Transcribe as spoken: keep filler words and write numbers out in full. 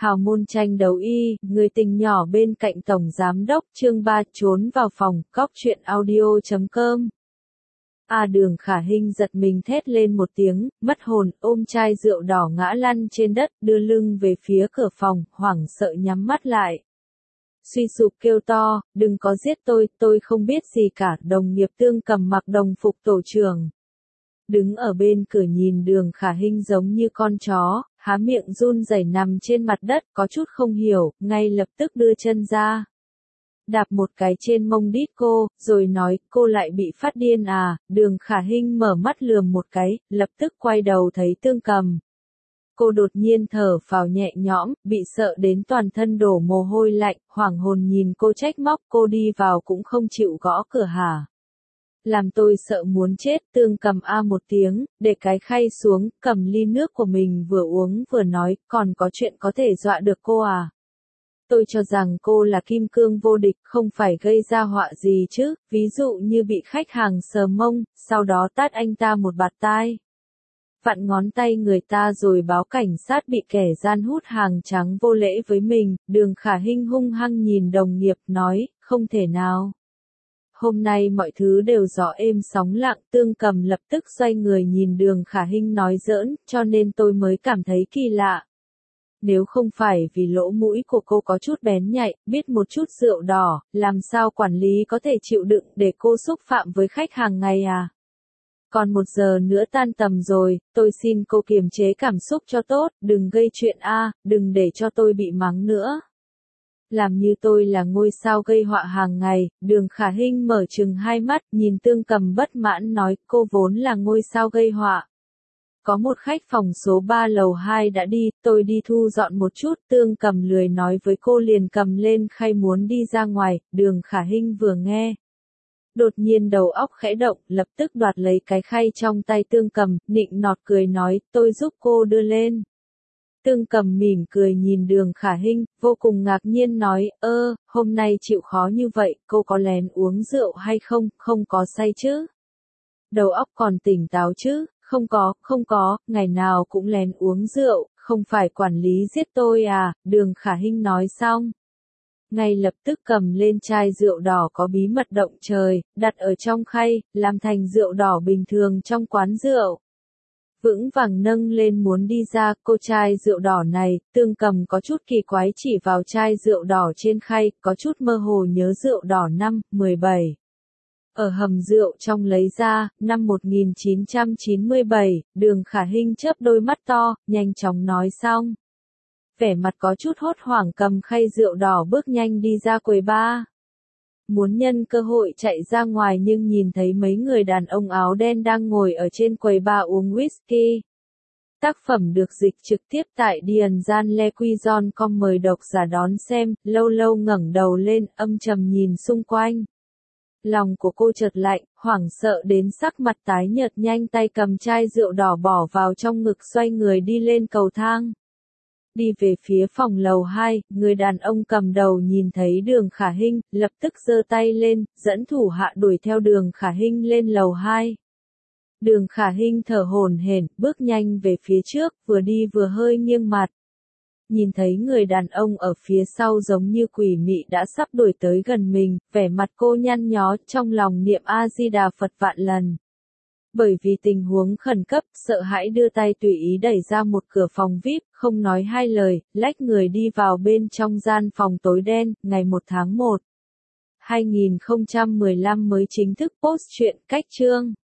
Hào môn tranh đấu y, người tình nhỏ bên cạnh tổng giám đốc, chương ba trốn vào phòng, cóc truyện audio chấm com. A Đường Khả Hinh giật mình thét lên một tiếng, mất hồn, ôm chai rượu đỏ ngã lăn trên đất, đưa lưng về phía cửa phòng, hoảng sợ nhắm mắt lại. Suy sụp kêu to, đừng có giết tôi, tôi không biết gì cả. Đồng nghiệp Tương Cầm mặc đồng phục tổ trưởng, đứng ở bên cửa nhìn Đường Khả Hinh giống như con chó, há miệng run rẩy nằm trên mặt đất, có chút không hiểu, ngay lập tức đưa chân ra, đạp một cái trên mông đít cô, rồi nói, cô lại bị phát điên à. Đường Khả Hinh mở mắt lườm một cái, lập tức quay đầu thấy Tương Cầm. Cô đột nhiên thở phào nhẹ nhõm, bị sợ đến toàn thân đổ mồ hôi lạnh, hoảng hồn nhìn cô trách móc, cô đi vào cũng không chịu gõ cửa hả? Làm tôi sợ muốn chết. Tương Cầm a một tiếng, để cái khay xuống, cầm ly nước của mình vừa uống vừa nói, còn có chuyện có thể dọa được cô à? Tôi cho rằng cô là kim cương vô địch, không phải gây ra họa gì chứ, ví dụ như bị khách hàng sờ mông, sau đó tát anh ta một bạt tai, vặn ngón tay người ta rồi báo cảnh sát bị kẻ gian hút hàng trắng vô lễ với mình. Đường Khả Hinh hung hăng nhìn đồng nghiệp, nói, không thể nào. Hôm nay mọi thứ đều gió êm sóng lặng. Tương Cầm lập tức xoay người nhìn Đường Khả Hinh nói giỡn, cho nên tôi mới cảm thấy kỳ lạ. Nếu không phải vì lỗ mũi của cô có chút bén nhạy, biết một chút rượu đỏ, làm sao quản lý có thể chịu đựng để cô xúc phạm với khách hàng ngày à? Còn một giờ nữa tan tầm rồi, tôi xin cô kiềm chế cảm xúc cho tốt, đừng gây chuyện a, đừng để cho tôi bị mắng nữa. Làm như tôi là ngôi sao gây họa hàng ngày. Đường Khả Hinh mở trừng hai mắt, nhìn Tương Cầm bất mãn nói, cô vốn là ngôi sao gây họa. Có một khách phòng số ba lầu hai đã đi, tôi đi thu dọn một chút. Tương Cầm lười nói với cô, liền cầm lên khay muốn đi ra ngoài. Đường Khả Hinh vừa nghe, đột nhiên đầu óc khẽ động, lập tức đoạt lấy cái khay trong tay Tương Cầm, nịnh nọt cười nói, tôi giúp cô đưa lên. Tương Cầm mỉm cười nhìn Đường Khả Hinh, vô cùng ngạc nhiên nói, ơ, hôm nay chịu khó như vậy, cô có lén uống rượu hay không, không có say chứ? Đầu óc còn tỉnh táo chứ? Không có, không có, ngày nào cũng lén uống rượu, không phải quản lý giết tôi à? Đường Khả Hinh nói xong, ngay lập tức cầm lên chai rượu đỏ có bí mật động trời, đặt ở trong khay, làm thành rượu đỏ bình thường trong quán rượu. Vững vàng nâng lên muốn đi ra. Cô chai rượu đỏ này, Tương Cầm có chút kỳ quái chỉ vào chai rượu đỏ trên khay, có chút mơ hồ nhớ rượu đỏ năm, mười bảy. Ở hầm rượu trong lấy ra, năm một nghìn chín trăm chín mươi bảy, Đường Khả Hinh chớp đôi mắt to, nhanh chóng nói xong. Vẻ mặt có chút hốt hoảng cầm khay rượu đỏ bước nhanh đi ra quầy bar. Muốn nhân cơ hội chạy ra ngoài nhưng nhìn thấy mấy người đàn ông áo đen đang ngồi ở trên quầy bar uống whisky. Tác phẩm được dịch trực tiếp tại dianjanlequi chấm com, mời độc giả đón xem. Lâu lâu ngẩng đầu lên, âm trầm nhìn xung quanh. Lòng của cô chợt lạnh, hoảng sợ đến sắc mặt tái nhợt, nhanh tay cầm chai rượu đỏ bỏ vào trong ngực, xoay người đi lên cầu thang. Đi về phía phòng lầu hai, người đàn ông cầm đầu nhìn thấy Đường Khả Hinh, lập tức giơ tay lên, dẫn thủ hạ đuổi theo Đường Khả Hinh lên lầu hai. Đường Khả Hinh thở hổn hển, bước nhanh về phía trước, vừa đi vừa hơi nghiêng mặt. Nhìn thấy người đàn ông ở phía sau giống như quỷ mị đã sắp đuổi tới gần mình, vẻ mặt cô nhăn nhó, trong lòng niệm A-di-đà Phật vạn lần. Bởi vì tình huống khẩn cấp, sợ hãi đưa tay tùy ý đẩy ra một cửa phòng vi ai pi, không nói hai lời, lách người đi vào bên trong gian phòng tối đen. Ngày một tháng một, hai nghìn không trăm mười lăm mới chính thức post truyện cách chương.